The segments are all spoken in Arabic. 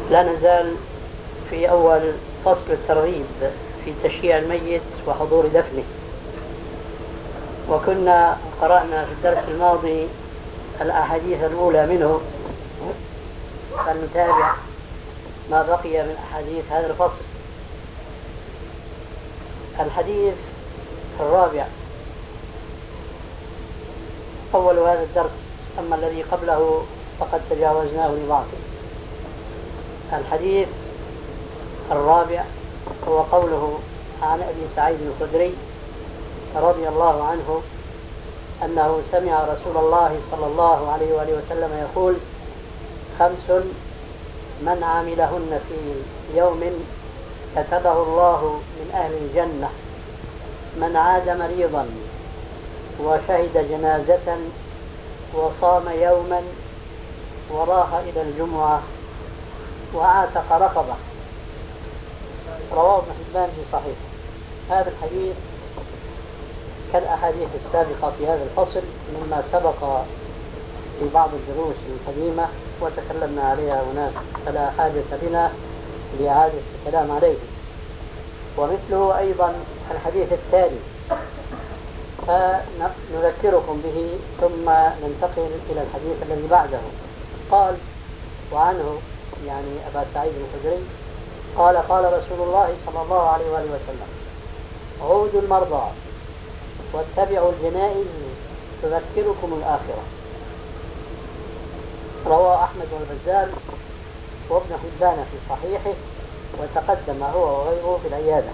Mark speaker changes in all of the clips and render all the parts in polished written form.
Speaker 1: لا نزال في أول فصل الترغيب في تشييع الميت وحضور دفنه، وكنا قرأنا في الدرس الماضي الأحاديث الأولى منه، فلنتابع ما بقي من أحاديث هذا الفصل. الحديث الرابع أول هذا الدرس، أما الذي قبله فقد تجاوزناه لضعفه. الحديث الرابع هو قوله عن أبي سعيد الخدري رضي الله عنه أنه سمع رسول الله صلى الله عليه وآله وسلم يقول: 5 من عملهن في يوم كتبه الله من أهل الجنة: من عاد مريضا وشهد جنازة وصام يوما وراح إلى الجمعة وعاتق رقبة. رواه ابن حبان في صحيح. هذا الحديث كالأحاديث السابقة في هذا الفصل مما سبق في بعض الدروس القديمة وتكلمنا عليها هناك، فلا حاجة بنا لإعادة الكلام عليه. ومثله أيضا الحديث التالي، فنذكركم به ثم ننتقل إلى الحديث الذي بعده. قال وعنه، يعني أبا سعيد الخدري قال: قال رسول الله صلى الله عليه وآله وسلم: عودوا المرضى واتبعوا الجنائز تذكركم الآخرة. رواه أحمد والبزار وابن حبان في صحيحه، وتقدم هو وغيره في العيادة.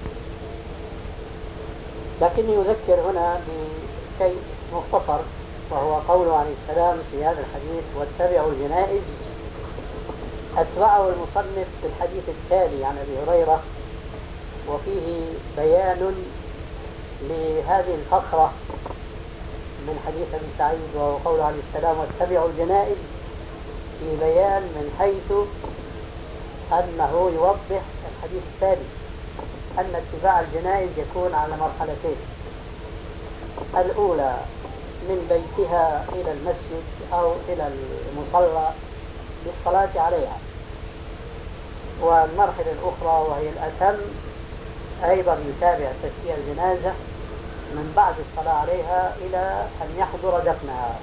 Speaker 1: لكني أذكر هنا بشيء مختصر، وهو قوله عليه السلام في هذا الحديث: واتبعوا الجنائز. أتبعه المصنف في الحديث التالي عن أبي هريرة، وفيه بيان لهذه الفقرة من حديث أبي سعيد، وهو قوله عليه السلام: واتبعوا الجنائز، في بيان من حيث أنه يوضح الحديث التالي أن اتباع الجنائز يكون على مرحلتين: الأولى من بيتها إلى المسجد أو إلى المصلى للصلاة عليها، والمرحلة الأخرى وهي الأتم أيضا يتابع تشييع الجنازة من بعد الصلاة عليها إلى أن يحضر دفنها.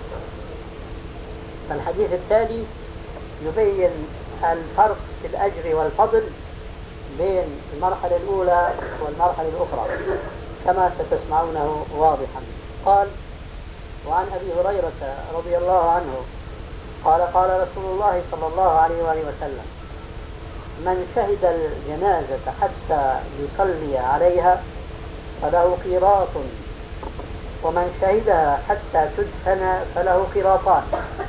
Speaker 1: فالحديث التالي يبين الفرق في الأجر والفضل بين المرحلة الأولى والمرحلة الأخرى كما ستسمعونه واضحا. قال: وعن أبي هريرة رضي الله عنه قال: قال رسول الله صلى الله عليه وآله وسلم: من شهد الجنازة حتى يصلي عليها فله قيراط، ومن شهدها حتى تدفن فله قيراطان.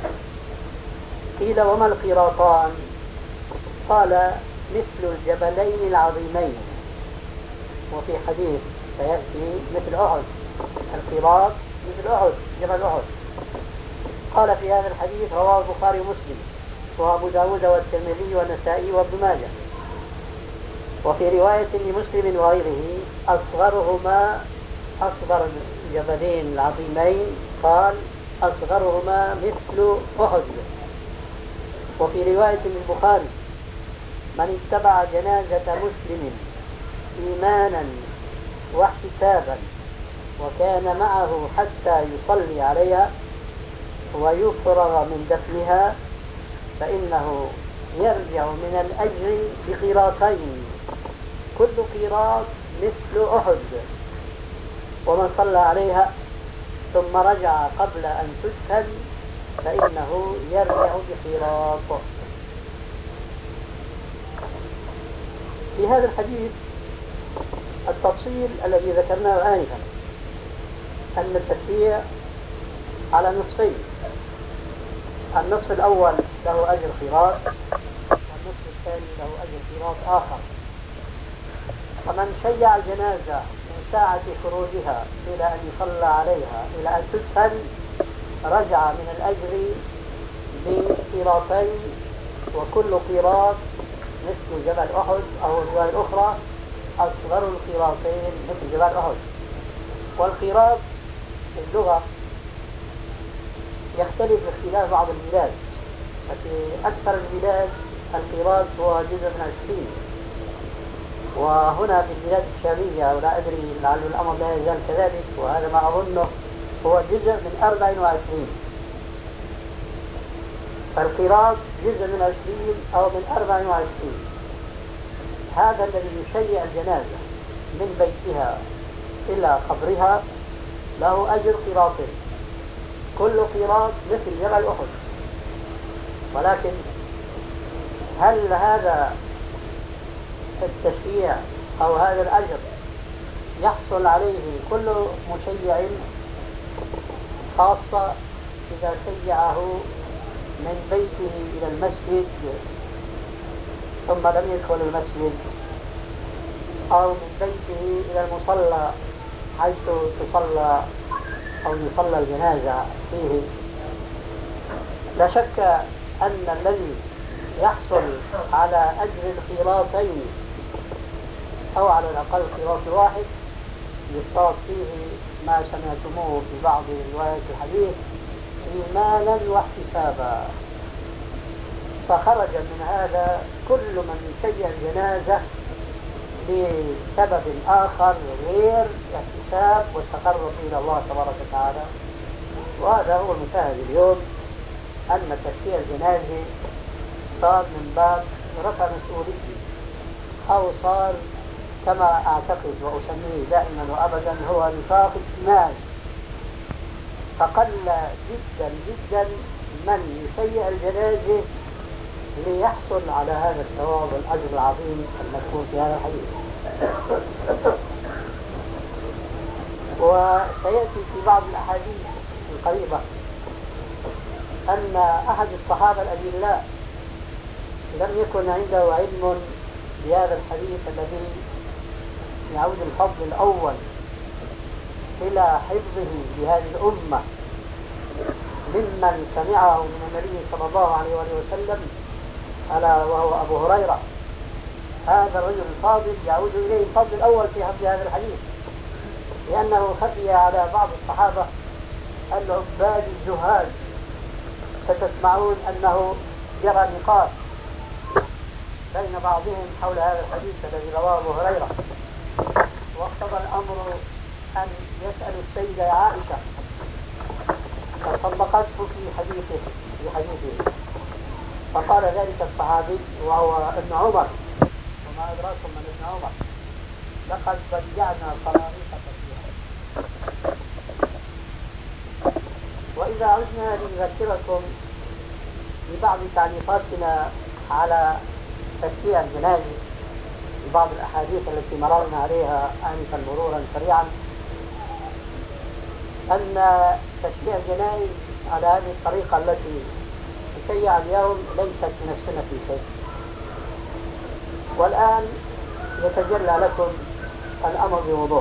Speaker 1: قيل: وما القيراطان؟ قال: مثل الجبلين العظيمين. وفي حديث سيأتي: مثل أحد. القيراط مثل أحد، جبل أحد. قال في هذا الحديث: رواه البخاري ومسلم وأبو داود والترمذي والنسائي وابن ماجه. وفي رواية لمسلم وغيره: أصغرهما، أصغر الجبلين العظيمين، قال: أصغرهما مثل أحد. وفي رواية للبخاري: من اتبع جنازة مسلم إيمانا واحتسابا وكان معه حتى يصلي عليها ويفرغ من دفنها فإنه يرجع من الأجر بقيراطين، كل قيراط مثل أحد. ومن صلى عليها ثم رجع قبل أن تدفن فإنه يرجع بقيراط. في هذا الحديث التفصيل الذي ذكرناه آنفا أن التشريع على نصفين: النصف الأول له أجر قيراط، والنصف الثاني له أجر قيراط آخر. فمن شيع الجنازة من ساعة خروجها إلى أن يصلى عليها إلى أن تدفن رجع من الأجر بقيراطين، وكل قيراط مثل جبل أحد، أو الرواية الأخرى: أصغر القيراطين مثل جبل أحد. والقيراط في اللغة يختلف باختلاف بعض البلاد، ففي أكثر البلاد القيراط هو جزء من 20. وهنا في البلاد الشامية ولا أدري لعل الأمر لا يزال كذلك، وهذا ما أظنه هو جزء من 24. فالقيراط جزء من 20 أو من 24. هذا الذي يشيع الجنازة من بيتها إلى قبرها له أجر قيراطين، كل قيراط مثل جبل أحد. ولكن هل هذا التشييع أو هذا الأجر يحصل عليه كل مشيع، خاصة إذا شيعه من بيته إلى المسجد ثم لم يدخل المسجد، أو من بيته إلى المصلى حيث تصلى أو يصلى الجنازة فيه؟ لا شك أن الذي يحصل على أجر القيراطين أو على الأقل قيراط واحد يشترط فيه ما سمعتموه في بعض روايات الحديث إيمانا واحتسابا. فخرج من هذا كل من يشيع الجنازة لسبب آخر غير الاحتساب والتقرب إلى الله تبارك وتعالى. وهذا هو المشاهد اليوم، أن تشييع الجنازة صار من باب رفع مسؤوليته، أو صار كما أعتقد وأسميه دائما وأبدا هو نفاق اجتماعي. فقل جدا جدا من يشيع الجنازة ليحصل على هذا الثواب والأجر العظيم المذكور في هذا الحديث. وسيأتي في بعض الأحاديث القريبة أن أحد الصحابة الأجلاء لم يكن عنده علم بهذا الحديث الذي يعود الفضل الأول إلى حفظه لهذه الأمة ممن سمعه من النبي صلى الله عليه وسلم، ألا وهو أبو هريرة. هذا الرجل الفاضل يعود إليه الفضل الأول في حفظ هذا الحديث، لأنه خفي على بعض الصحابة العباد الزهاد. ستسمعون أنه جرى نقاش بين بعضهم حول هذا الحديث الذي رواه أبو هريرة، واقتضى الأمر أن يسأل السيدة عائشة، فصدقته في حديثه. فقال ذلك الصحابي وهو ابن عمر، وما أدراكم من ابن عمر، لقد بدعنا صناريخ تسبيحا. وإذا عدنا لنذكركم ببعض تعليقاتنا على تشييع الجنازة ببعض الأحاديث التي مررنا عليها آنفا مرورا سريعا، أن تشييع الجنائز على هذه الطريقة التي تشيع اليوم ليست من السنة في شيء. والآن يتجلى لكم الأمر بوضوح.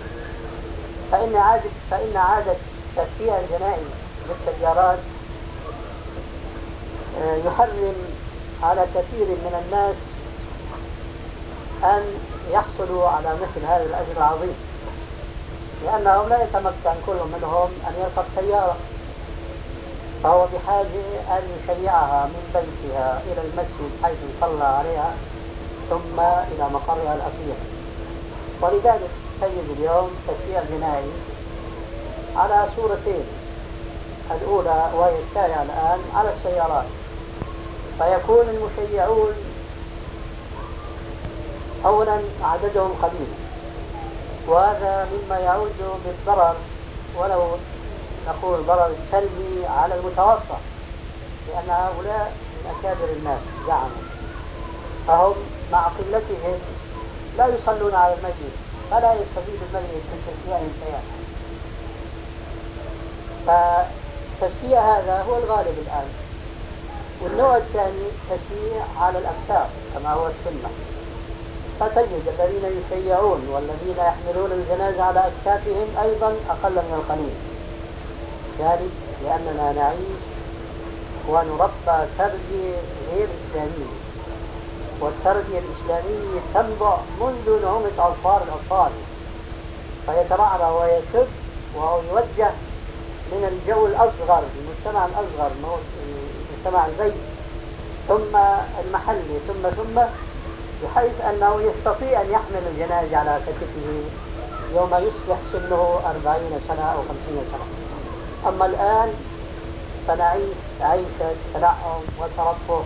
Speaker 1: فإن عادة تشييع الجنائز بالسيارات يحرم على كثير من الناس أن يحصلوا على مثل هذا الأجر العظيم، لأنهم لا يتمكن كل منهم أن يركب سيارة، فهو بحاجة أن يشيعها من بيتها إلى المسجد حيث صلى عليها ثم إلى مقرها الأخير. ولذلك تجد اليوم تشييع الجنائز على صورتين، الأولى وهي الشائعة الآن على السيارات، فيكون المشيعون أولا عددهم قليل، وهذا مما يعود بالضرر، ولو نقول ضرر سلبي على المتوفى، لأن هؤلاء من أكابر الناس زعموا، فهم مع قلتهم لا يصلون على الميت، فلا يستفيد الميت من تشييعهم شيئا. فالتشييع هذا هو الغالب الآن. والنوع الثاني تشييع على الأكتاف كما هو السنة، فتجد الذين يشيعون والذين يحملون الجنازة على أكتافهم أيضا أقل من القليل، ذلك لأننا نعيش ونربى تربية غير إسلامية، والتربية الإسلامية تنبع منذ نعومة أظفار الأطفال، فيترعرع ويشد وهو يوجه من الجو الأصغر، المجتمع الأصغر، مجتمع البيت، ثم المحلي ثم بحيث أنه يستطيع أن يحمل الجنائز على كتفه يوم يصبح سنه 40 سنة أو 50 سنة. أما الآن فنعيش عيشة تنعم وترفه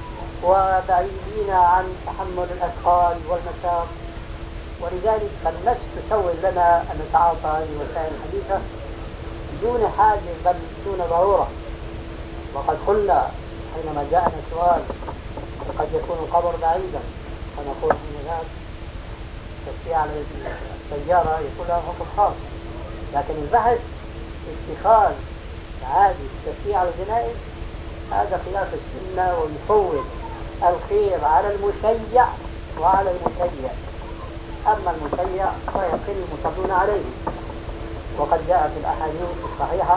Speaker 1: وبعيدين عن تحمل الأثقال والمشاق، ولذلك فالنفس تسول لنا أن نتعاطى هذه الوسائل الحديثة دون حاجة بل دون ضرورة. وقد قلنا حينما جاءنا سؤال قد يكون القبر بعيدا فنقول إن هناك تشريع على السيارة يكون لها حكم خاص، لكن البحث اتخاذ عادي التشريع على الجنائز هذا خلاف السنة، ويفوت الخير على المشيع وعلى المشيع. أما المشيع فيقل المصلون عليه، وقد جاء في الأحاديث الصحيحة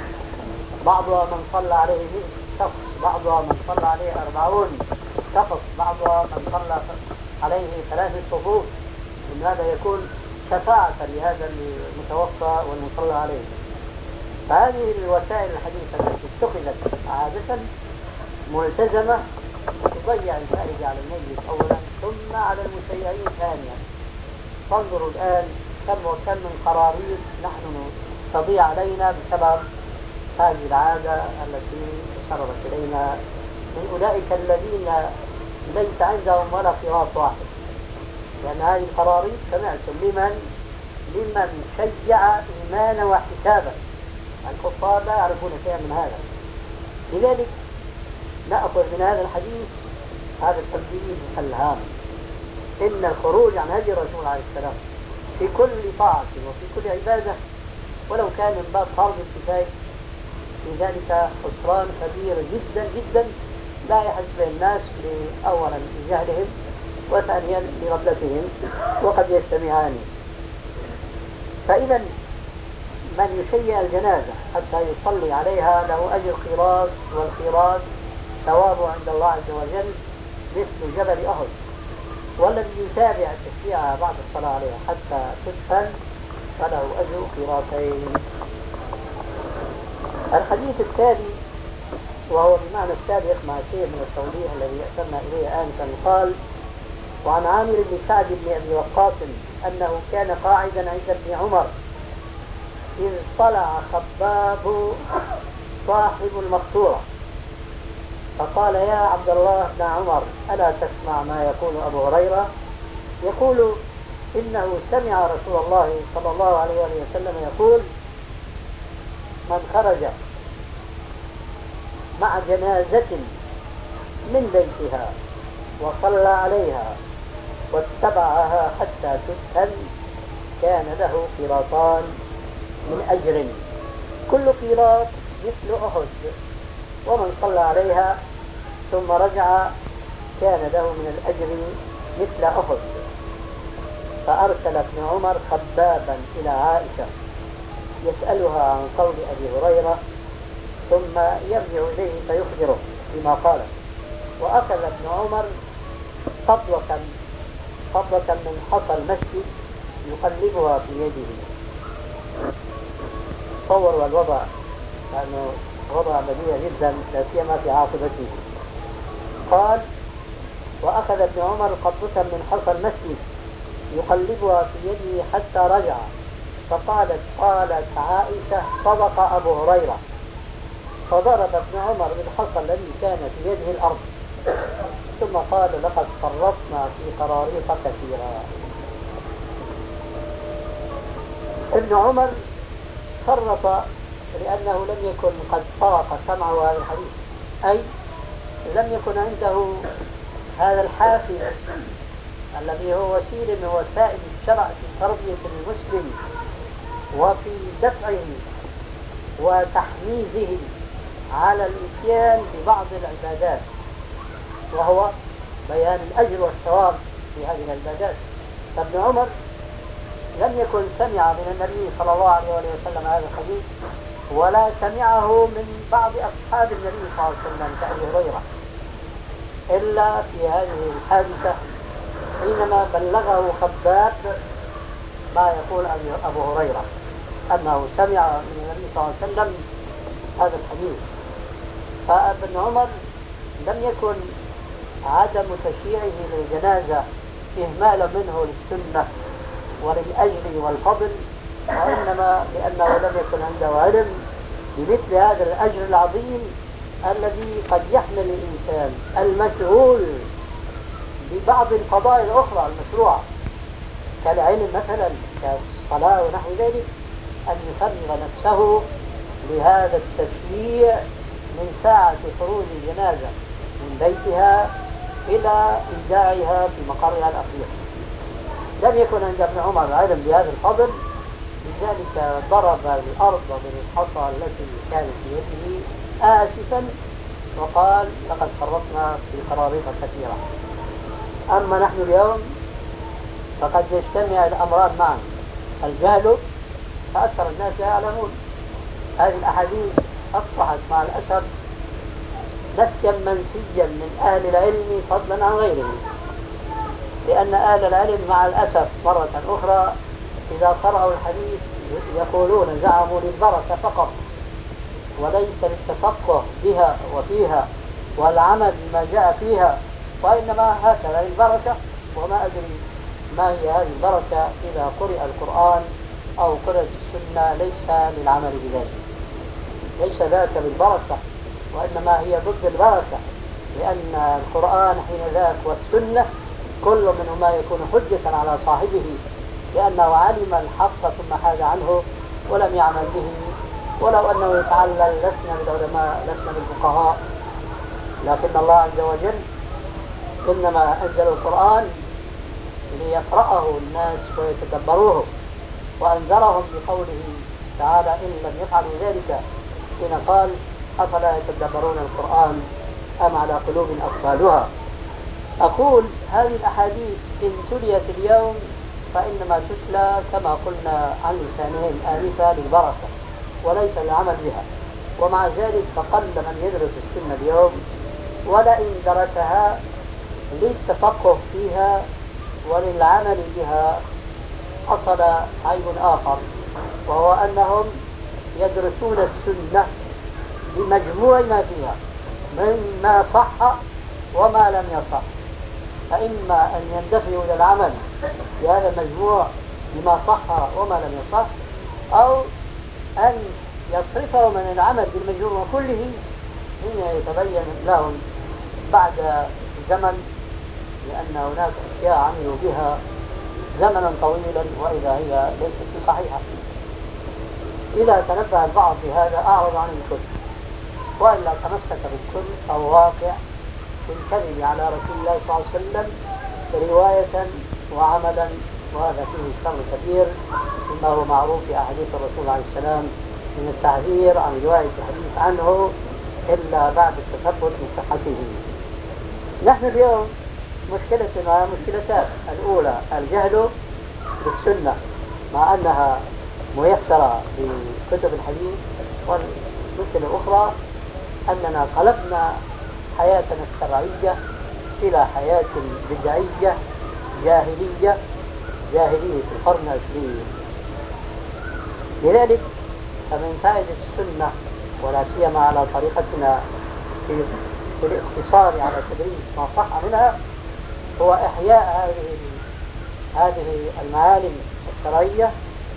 Speaker 1: بعضها من صلى عليه 100 شخص، بعضها من صلى عليه 40 شخص، بعضها من صلى عليه 3 صفوف، إن هذا يكون شفاعة لهذا المتوفى والمصلى عليه. فهذه الوسائل الحديثة التي اتخذت عادة ملتزمة تضيع الفائدة على الميت أولا ثم على المشيعين ثانيا. فانظروا الآن كم وكم من قرارير نحن تضيع علينا بسبب هذه العادة التي تسربت إلينا من أولئك الذين ليس عندهم ولا قراط واحد. لأن هذه القرارير سمعتم لمن شيع إيمانا واحتسابا. الكفار لا يعرفون شيئا من هذا. لذلك نأخذ من هذا الحديث هذا التنبيه الهام، إن الخروج عن هدي الرسول عليه السلام في كل طاعة وفي كل عبادة ولو كان من باب فرض الكفاية في ذلك خسران كبير جدا جدا لا يحس به الناس أولا لجهلهم وثانيا لغفلتهم وقد يجتمعان. فإذا من يشيع الجنازة حتى يصلي عليها له أجر قيراط، والقيراط ثوابه عند الله عز وجل مثل جبل أحد. والذي يتابع تشييعها بعد الصلاة عليها حتى تدفن فله أجر قيراطين. الحديث التالي وهو بمعنى السابق مع شيء من التوضيح الذي أشرنا إليه آنفا قال: وعن عامر بن سعد بن أبي وقاص أنه كان قاعدا عند ابن عمر إذ طلع خباب صاحب المقطورة فقال: يا عبد الله بن عمر ألا تسمع ما يقول أبو هريرة يقول إنه سمع رسول الله صلى الله عليه وسلم يقول: من خرج مع جنازة من بيتها وصلى عليها واتبعها حتى تدفن كان له قيراطان من أجر كل قيراط مثل أحد، ومن صلى عليها ثم رجع كان له من الأجر مثل أحد. فأرسل ابن عمر خبابا إلى عائشة يسألها عن قول أبي هريرة ثم يرجع إليه فيخبره بما قال. وأخذ ابن عمر قبضة من حصى المسجد يقلبها في يده. تصوروا الوضع لأنه وضع بديع جدا لا سيما في عاقبته. قال: وأخذ ابن عمر قبضة من حصى المسجد يقلبها في يده حتى رجع. قالت عائشة: صدق أبو هريرة. فضرب ابن عمر بالحصى الذي كان في يده الأرض ثم قال: لقد فرطنا في قراريط كثيرة. ابن عمر فرط لأنه لم يكن قد طرق سمعه هذا الحديث، أي لم يكن عنده هذا الحافز الذي هو وسيلة من وسائل الشرع في تربية المسلم وفي دفعه وتحميزه على الاتيان ببعض العبادات، وهو بيان الأجر والثواب في هذه العبادات. فابن عمر لم يكن سمع من النبي صلى الله عليه وسلم هذا الحديث ولا سمعه من بعض أصحاب النبي صلى الله عليه وسلم كأبي هريرة إلا في هذه الحادثة حينما بلغه خباب ما يقول أبو هريرة أنه سمع من النبي صلى الله عليه وسلم هذا الحديث. فابن عمر لم يكن عدم تشييعه للجنازة إهمالا منه للسنة وللأجر والفضل، وإنما لأنه لم يكن عنده علم بمثل هذا الأجر العظيم الذي قد يحمل الإنسان المشغول ببعض الفضائل الأخرى المشروعة كالعلم مثلا كالصلاة ونحو ذلك، أن يفرغ نفسه لهذا التشييع من ساعة خروج الجنازة من بيتها إلى إيداعها في مقرها الأخير. لم يكن عند ابن عمر علم بهذا الفضل، لذلك ضرب الأرض بالحصى التي كانت في يده آسفا وقال لقد فرطنا في قراريط كثيرة. أما نحن اليوم فقد يجتمع الأمران معا، الجهل فأكثر الناس يعلمون. هذه الأحاديث أصبحت مع الأسف نسيا منسيا من أهل العلم فضلا عن غيرهم، لأن أهل العلم مع الأسف مرة أخرى إذا قرأوا الحديث يقولون زعموا للبركة فقط وليس للتفقه بها وفيها والعمل بما جاء فيها، وإنما هكذا للبركة، وما أدري ما هي هذه البركة إذا قرئ القرآن أو قرأت السنة ليس للعمل بذلك، ليس ذاك بالبركة، وإنما هي ضد البركة، لأن القرآن حين ذاك والسنة كل منهما يكون حجة على صاحبه، لأنه علم الحق ثم حاد عنه ولم يعمل به، ولو أنه يتعلل لسنا بالعلماء لسنا بالفقهاء، لكن الله عز وجل إنما أنزل القرآن ليقرأه الناس ويتدبروه، وأنذرهم بقوله تعالى إن لم يفعلوا ذلك حين قال أفلا يتدبرون القرآن أم على قلوب أقفالها. أقول هذه الأحاديث إن تليت اليوم فإنما تتلى كما قلنا عن لسانهم آنفا للبركة وليس للعمل بها، ومع ذلك فقل من يدرس السنة اليوم، ولئن درسها للتفقه فيها وللعمل بها حصل عيب آخر، وهو أنهم يدرسون السنة بمجموع ما فيها مما صح وما لم يصح، فإما أن يندفعوا إلى العمل بهذا المجموع بما صح وما لم يصح، أو أن يصرفوا من العمل بالمجموع كله حين يتبين لهم بعد زمن، لأن هناك أشياء عملوا بها زمنا طويلا وإذا هي ليست بصحيحة. إذا تنبه البعض بهذا أعرض عن الكل، وإلا تمسك بالكل فهو واقع في الكذب على رسول الله صلى الله عليه وسلم رواية وعملا، وهذا فيه شر كبير مما هو معروف في أحاديث الرسول عليه السلام من التحذير عن رواية الحديث عنه إلا بعد التثبت من صحته. نحن اليوم مشكلتنا مشكلتان: الأولى الجهل بالسنة مع أنها ميسرة بكتب الحديث، والمشكلة الأخرى أننا قلبنا حياتنا الشرعية إلى حياة بدعية جاهلية القرن العشرين. لذلك فمن فائدة السنة ولا سيما على طريقتنا في الاقتصار على تدريس ما صح منها هو إحياء هذه المعالم الشرعية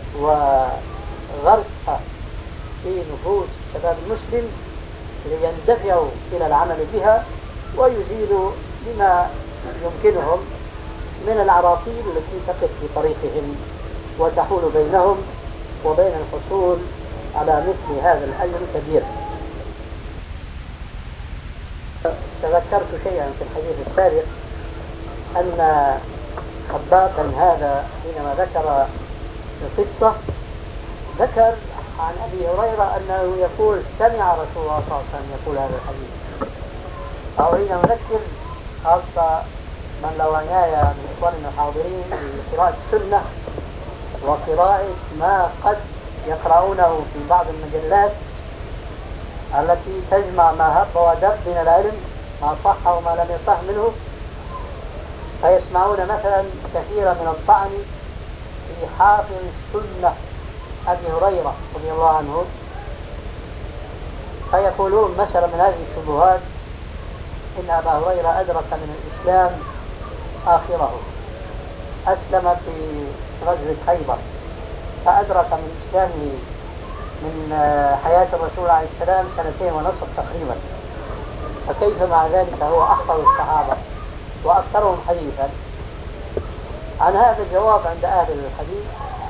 Speaker 1: وغرسها في نفوس الشباب المسلم ليندفعوا إلى العمل بها ويزيلوا بما يمكنهم من العراقيل التي تقف في طريقهم وتحول بينهم وبين الحصول على مثل هذا الأجر الكبير. تذكرت شيئا في الحديث السابق أن خباقا هذا حينما ذكر القصة ذكر عن أبي هريرة أنه يقول سمع رسول الله صلى الله عليه وسلم يقول هذا الحديث. أريد أن أذكر خاصة من له عناية من إخواننا الحاضرين بقراءة السنة وقراءة ما قد يقرؤونه في بعض المجلات التي تجمع ما هب ودب من العلم ما صح وما لم يصح منه، فيسمعون مثلا كثيرا من الطعن في حافظ السنة أبي هريرة رضي الله عنه، فيقولون مثلا من هذه الشبهات إن أبا هريرة أدرك من الإسلام آخره، أسلم في غزوة خيبر، فأدرك من إسلامه من حياة الرسول عليه السلام 2.5 تقريبا، فكيف مع ذلك هو أحفظ الصحابة وأكثرهم حديثا؟ عن هذا الجواب عند أهل الحديث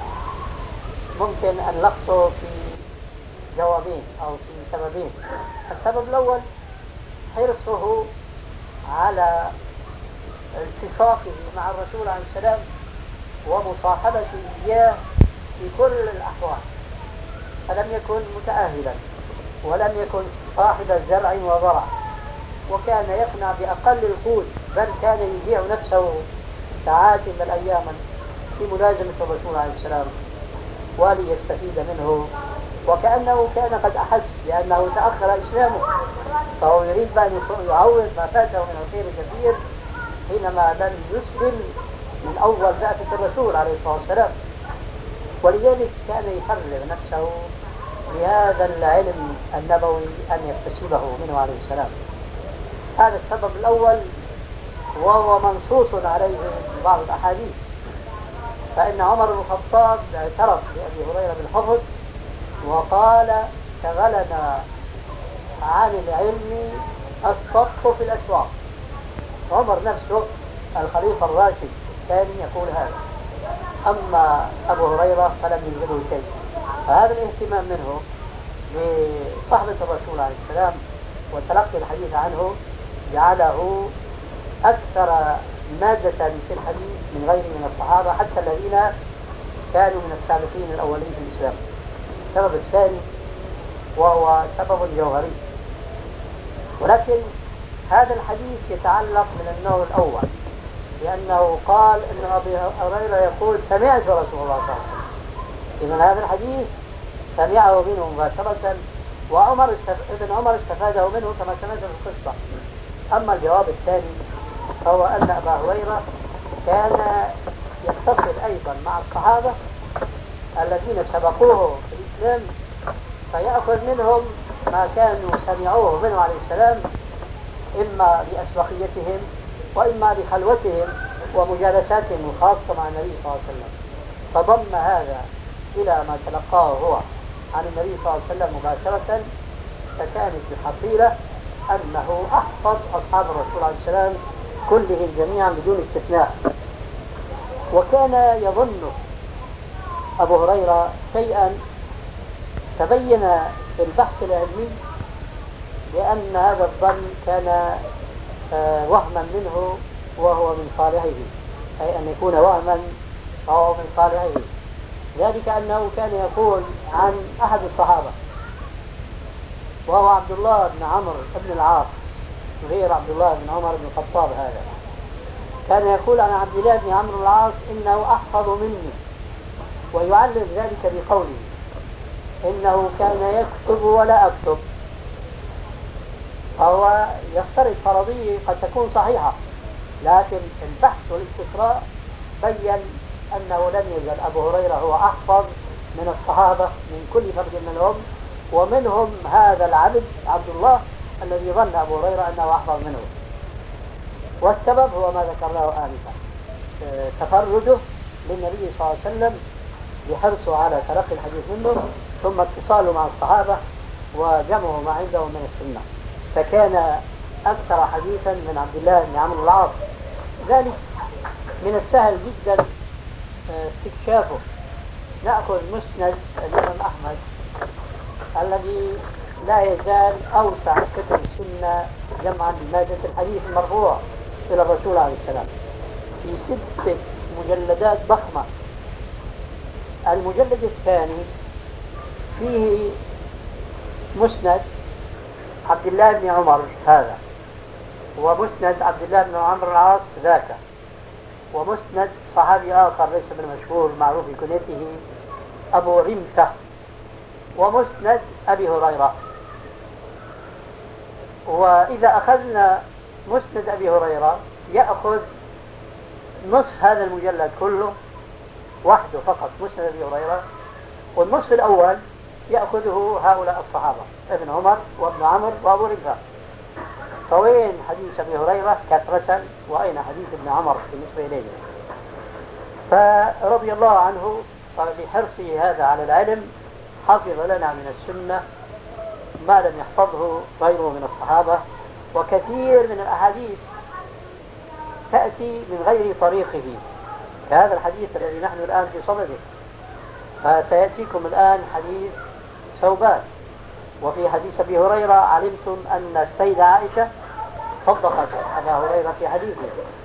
Speaker 1: ممكن أن نلخصه في جوابين أو في سببين. السبب الأول حرصه على التصاقه مع الرسول عليه السلام ومصاحبته إياه في كل الأحوال، فلم يكن متأهلا ولم يكن صاحب زرع وضرع، وكان يقنع بأقل القوت، بل كان يبيع نفسه ساعات بل أياما في ملازمة الرسول عليه السلام وليستفيد منه، وكأنه كان قد أحس بأنه تأخر إسلامه، فهو يريد أن يعوض ما فاته من الخير الكثير حينما لم يسلم من أول بعثة الرسول عليه الصلاة والسلام، ولذلك كان يحرر نفسه بهذا العلم النبوي أن يكتسبه منه عليه السلام. هذا السبب الأول، وهو منصوص عليه في بعض الأحاديث، فإن عمر بن الخطاب اعترف بأبي هريرة بالحفظ وقال: شغلنا عن العلم الصدق في الأسواق. عمر نفسه الخليفة الراشد الثاني يقول هذا، أما أبو هريرة فلم يجده شيء. فهذا الاهتمام منه بصحبة الرسول عليه السلام وتلقي الحديث عنه جعله أكثر مادة في الحديث من غيره من الصحابة، حتى الذين كانوا من السابقين الأولين في الإسلام. السبب الثاني وهو سبب جوهري، ولكن هذا الحديث يتعلق من النوع الأول، لأنه قال أن أبي هريرة يقول: سمعت رسول الله صلى الله عليه وسلم. إذن هذا الحديث سمعه منه مباشرة، ابن عمر استفاده منه كما سمعت في القصة. أما الجواب الثاني فهو أن أبا هريرة كان يتصل أيضا مع الصحابة الذين سبقوه في الإسلام، فيأخذ منهم ما كانوا سمعوه منه عليه السلام، إما لأسبقيتهم وإما لخلوتهم ومجالساتهم الخاصة مع النبي صلى الله عليه وسلم، فضم هذا إلى ما تلقاه هو عن النبي صلى الله عليه وسلم مباشرة، فكانت الحصيلة أنه أحفظ أصحاب الرسول عليه السلام كلهم جميعا بدون استثناء. وكان يظن أبو هريرة شيئا تبين في البحث العلمي لأن هذا الظن كان وهما منه وهو من صالحه، أي أن يكون وهما وهو من صالحه. ذلك أنه كان يقول عن أحد الصحابة وهو عبد الله بن عمرو بن العاص غير عبد الله بن عمر بن الخطاب، هذا كان يقول عن عبد الله بن عمرو بن العاص: إنه أحفظ مني، ويعلل ذلك بقوله: إنه كان يكتب ولا أكتب. فهو يفترض فرضية قد تكون صحيحة، لكن البحث والاستقراء بين أنه لم يزل أبو هريرة هو أحفظ من الصحابة من كل فرد منهم، ومنهم هذا العبد عبد الله الذي ظن أبو هريرة أنه أحفظ منه. والسبب هو ما ذكرناه آنفا، تفرده للنبي صلى الله عليه وسلم بحرصه على تلقي الحديث منه، ثم اتصاله مع الصحابة وجمعه ما عندهم من السنة، فكان أكثر حديثا من عبد الله بن عمرو بن العاص. ذلك من السهل جدا استكشافه. نأخذ مسند الإمام أحمد الذي لا يزال أوسع كتب السنة جمعا بمادة الحديث المرفوع إلى الرسول عليه السلام، في 6 مجلدات ضخمة. المجلد الثاني فيه مسند عبد الله بن عمر هذا، ومسند عبد الله بن عمرو العاص ذاك، ومسند صحابي آخر ليس بالمشهور معروف بكنيته أبو رمثة، ومسند أبي هريرة. وإذا أخذنا مسند أبي هريرة يأخذ نصف هذا المجلد كله وحده فقط، مسند أبي هريرة، والنصف الأول يأخذه هؤلاء الصحابة ابن عمر وابن عمرو وأبو رمثة. فوين حديث أبي هريرة كثرة وأين حديث ابن عمر بالنسبة إليه؟ فرضي الله عنه بحرصه هذا على العلم حفظ لنا من السنة ما لم يحفظه غيره من الصحابة، وكثير من الأحاديث تأتي من غير طريقه كهذا الحديث الذي نحن الآن في صدده. فسيأتيكم الآن حديث ثوبان، وفي حديث أبي هريرة علمتم أن السيدة عائشة صدقت أبا هريرة في حديثه،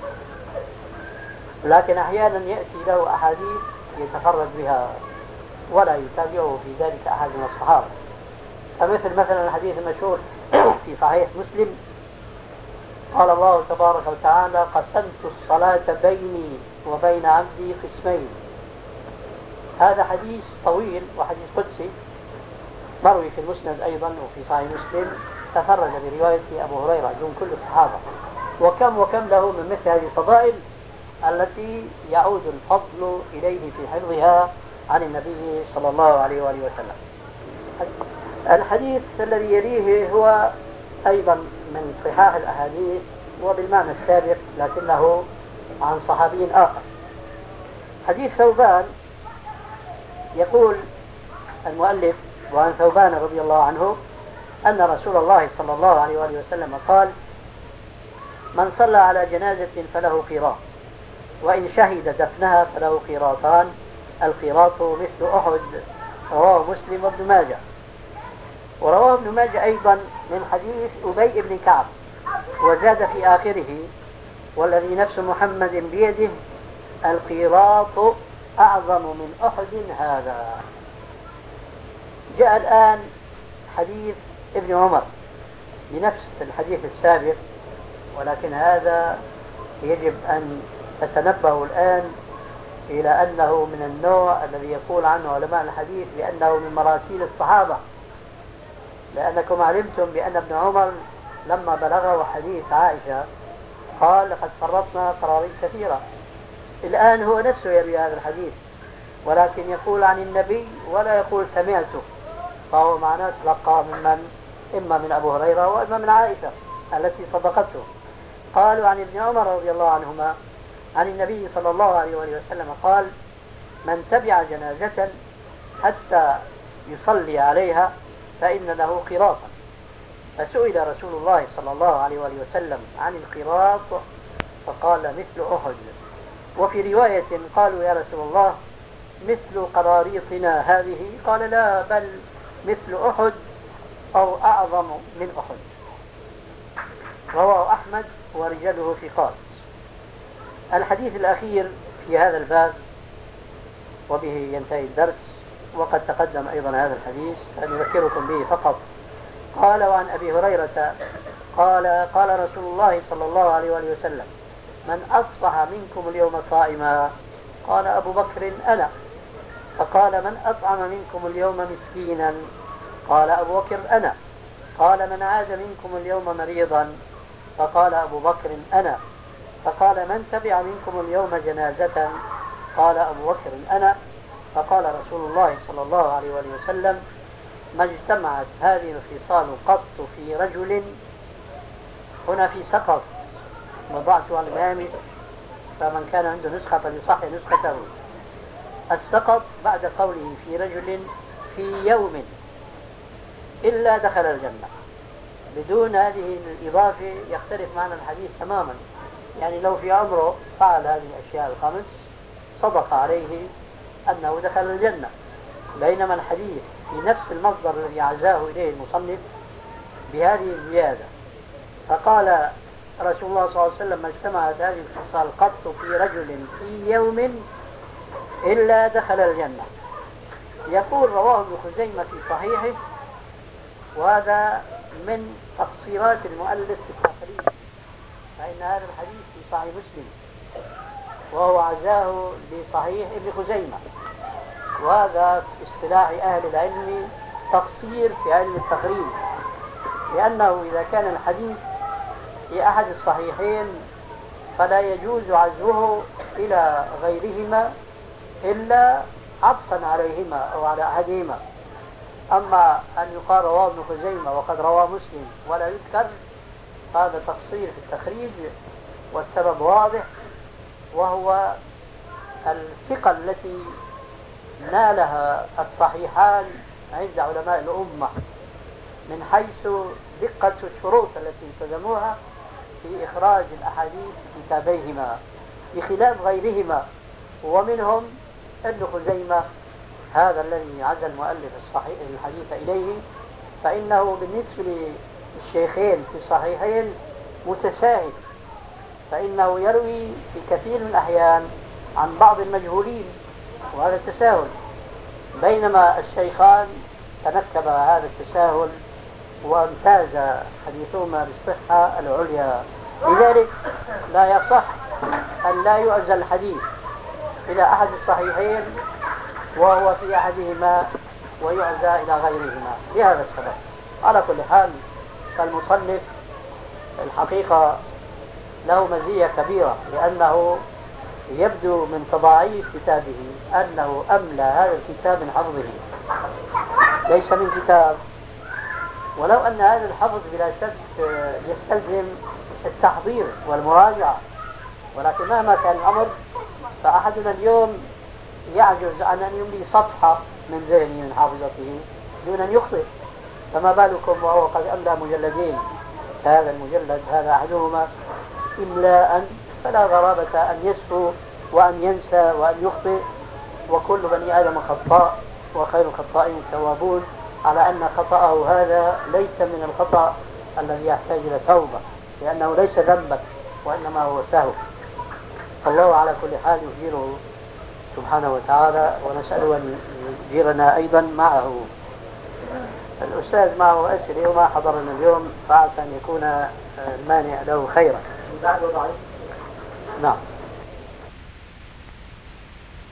Speaker 1: لكن أحيانا يأتي له أحاديث يتفرد بها ولا يتابعه في ذلك أحد من الصحابة. فمثل مثلا الحديث المشهور في صحيح مسلم قال الله تبارك وتعالى: قسمت الصلاة بيني وبين عبدي قسمين. هذا حديث طويل وحديث قدسي مروي في المسند أيضا وفي صحيح مسلم، تفرد برواية أبو هريرة دون كل الصحابة. وكم له من مثل هذه الفضائل التي يعود الفضل إليه في حفظها عن النبي صلى الله عليه وآله وسلم. الحديث الذي يليه هو أيضا من صحاح الأحاديث وبالمعنى السابق لكنه عن صحابي آخر. حديث ثوبان يقول المؤلف: وعن ثوبان رضي الله عنه أن رسول الله صلى الله عليه وآله وسلم قال: من صلى على جنازة فله قيراط، وإن شهد دفنها فله قيراطان، القيراط مثل أحد. رواه مسلم وابن ماجه. ورواه ابن ماجه أيضا من حديث أبي بن كعب، وزاد في آخره: والذي نفس محمد بيده القيراط أعظم من أحد هذا. جاء الآن حديث ابن عمر بنفس الحديث السابق، ولكن هذا يجب أن تتنبهوا الآن إلى أنه من النوع الذي يقول عنه علماء الحديث بأنه من مراسيل الصحابة، لأنكم علمتم بأن ابن عمر لما بلغه حديث عائشة قال: لقد فرطنا قراريط كثيرة. الآن هو نفسه يروي هذا الحديث، ولكن يقول عن النبي ولا يقول سمعته، فهو معناه تلقى ممن إما من أبو هريرة وإما من عائشة التي صدقته. قالوا عن ابن عمر رضي الله عنهما عن النبي صلى الله عليه وسلم قال: من تبع جنازة حتى يصلي عليها فإن له قيراطا. فسئل رسول الله صلى الله عليه وسلم عن القيراط فقال: مثل أحد. وفي رواية قالوا: يا رسول الله مثل قراريطنا هذه؟ قال: لا، بل مثل أحد أو أعظم من أحد. رواه أحمد ورجاله ثقات. الحديث الأخير في هذا الباب وبه ينتهي الدرس، وقد تقدم أيضا هذا الحديث فنذكركم به فقط. قال: وعن أبي هريرة قال رسول الله صلى الله عليه وسلم: من أصبح منكم اليوم صائما؟ قال أبو بكر: أنا. فقال: من أطعم منكم اليوم مسكينا؟ قال أبو بكر: أنا. قال: من عاد منكم اليوم مريضا؟ فقال أبو بكر: أنا. فقال: من تبع منكم اليوم جنازة؟ قال أبو بكر: أنا. فقال رسول الله صلى الله عليه وسلم: ما اجتمعت هذه الخصال قط في رجل. هنا في سقط وضعته على الهامش، فمن كان عنده نسخة فليصحح نسخته. السقط بعد قوله في رجل في يوم إلا دخل الجنة. بدون هذه الإضافة يختلف معنى الحديث تماما. يعني لو في عمره فعل هذه الأشياء الخمس صدق عليه أنه دخل الجنة، بينما الحديث في نفس المصدر الذي عزاه إليه المصنف بهذه الزيادة. فقال رسول الله صلى الله عليه وسلم: ما اجتمعت هذه الخصال قط في رجل في يوم إلا دخل الجنة. يقول رواه ابن خزيمة في صحيحه، وهذا من تقصيرات المؤلف في التقريب، فإن هذا الحديث في صحيح مسلم وهو عزاه لصحيح ابن خزيمة، وهذا في اصطلاح أهل العلم تقصير في علم التقريب، لأنه إذا كان الحديث في أحد الصحيحين فلا يجوز عزوه إلى غيرهما إلا عطفا عليهما أو على أحدهما. أما أن يقال رواه ابن خزيمة وقد رواه مسلم ولا يذكر، هذا تقصير في التخريج، والسبب واضح، وهو الثقة التي نالها الصحيحان عند علماء الأمة من حيث دقة الشروط التي التزموها في إخراج الأحاديث في كتابيهما بخلاف غيرهما، ومنهم ابن خزيمة هذا الذي عزى المؤلف الصحيح الحديث إليه، فإنه بالنسبة للشيخين في الصحيحين متساهل، فإنه يروي في كثير من الأحيان عن بعض المجهولين، وهذا تساهل، بينما الشيخان تنكب هذا التساهل وامتاز حديثهما بالصحة العليا. لذلك لا يصح أن لا يعزى الحديث إلى أحد الصحيحين وهو في أحدهما ويعزى إلى غيرهما لهذا السبب. على كل حال فالمصنف الحقيقة له مزية كبيرة، لأنه يبدو من تضاعيف كتابه أنه أملى هذا الكتاب من حفظه ليس من كتاب، ولو أن هذا الحفظ بلا شك يستلزم التحضير والمراجعة، ولكن مهما كان الأمر فأحدنا اليوم يعجز عن أن يملي صفحة من ذهنه من حافظته دون أن يخطئ، فما بالكم وهو قد أملى مجلدين. هذا المجلد هذا أحدهما إملاء، فلا غرابة أن يسهو وأن ينسى وأن يخطئ، وكل بني آدم خطاء وخير الخطائين التوابون، على أن خطأه هذا ليس من الخطأ الذي يحتاج إلى توبة، لأنه ليس ذنبا وإنما هو سهو. الله على كل حال يجيره سبحانه وتعالى، ونسأله أن يجيرنا أيضا معه. الأستاذ معه أسئلة وما حضرنا اليوم، فعسى أن يكون المانع له خيرا. نعم.